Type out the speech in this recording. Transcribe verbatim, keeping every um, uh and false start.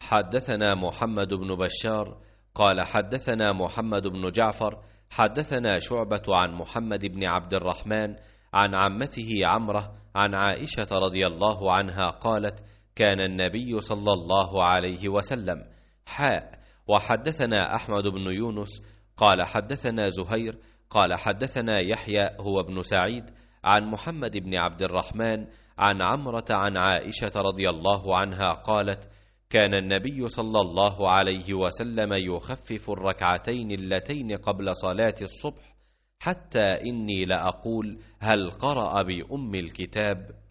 حدثنا محمد بن بشار قال حدثنا محمد بن جعفر حدثنا شعبة عن محمد بن عبد الرحمن عن عمته عمرة عن عائشة رضي الله عنها قالت: كان النبي صلى الله عليه وسلم. حاء. وحدثنا أحمد بن يونس قال حدثنا زهير قال حدثنا يحيى هو ابن سعيد عن محمد بن عبد الرحمن عن عمرة عن عائشة رضي الله عنها قالت: كان النبي صلى الله عليه وسلم يخفف الركعتين اللتين قبل صلاة الصبح، حتى إني لأقول: هل قرأ بأم الكتاب؟